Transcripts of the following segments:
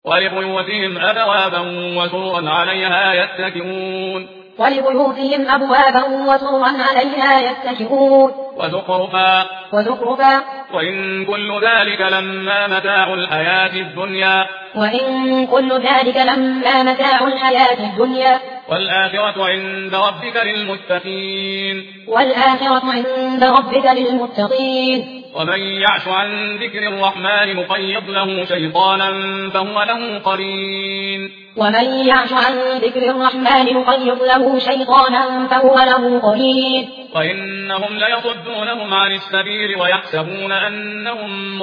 ولبيوتهم أبوابا وسررا عليها يتكئون ولبيوتهم أبوابا وسررا عليها يتكئون وزخرفا وإن كل ذلك لما متاع الحياة الدنيا والآخرة عند ربك للمتقين ومن يعش عن ذكر الرحمن نقيض له شيطانا فهو له قرين وإنهم ليصدونهم عن السبيل ويحسبون أنهم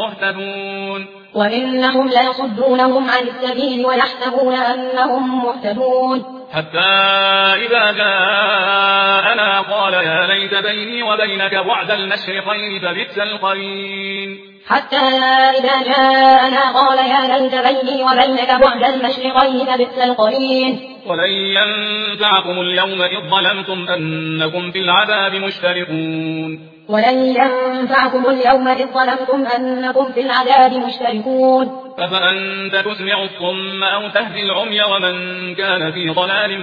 مهتدون حتى إذا جاءنا قال يا ليت بيني وبينك بعد المشرقين فبئس القرين ولن ينفعكم اليوم إذ ظلمتم أنكم في العذاب مشتركون أفأنت تسمع الصم أو تهدي العمي ومن كان في ضلال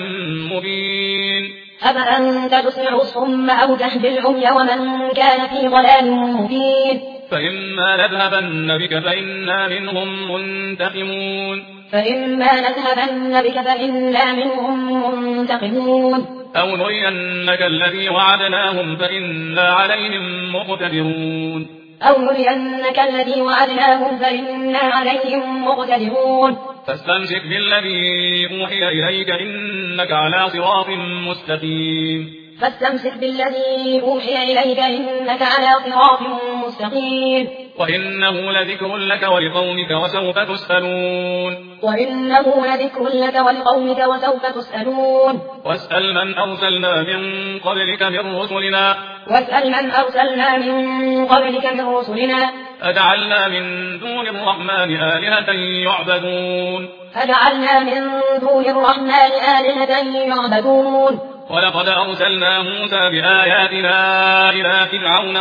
مبين فإما نذهبن بك فإنا منهم منتقمون أو نرينك الذي وعدناهم فإنا عليهم مقتدرون فاستمسك بالذي أوحي إليك إنك على صراط مستقيم وإنه لذكر لك ولقومك وسوف تسألون واسأل من أرسلنا من قبلك من رسلنا أجعلنا من دون الرحمن آلهة يعبدون ولقد أرسلنا موسى بآياتنا إلى فرعون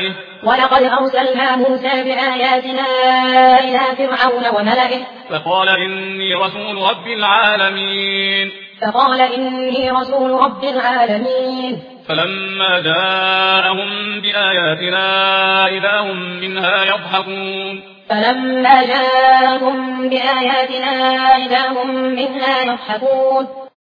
وملئه فقال إني رسول رب العالمين فلما جاءهم بآياتنا إذا هم منها يضحكون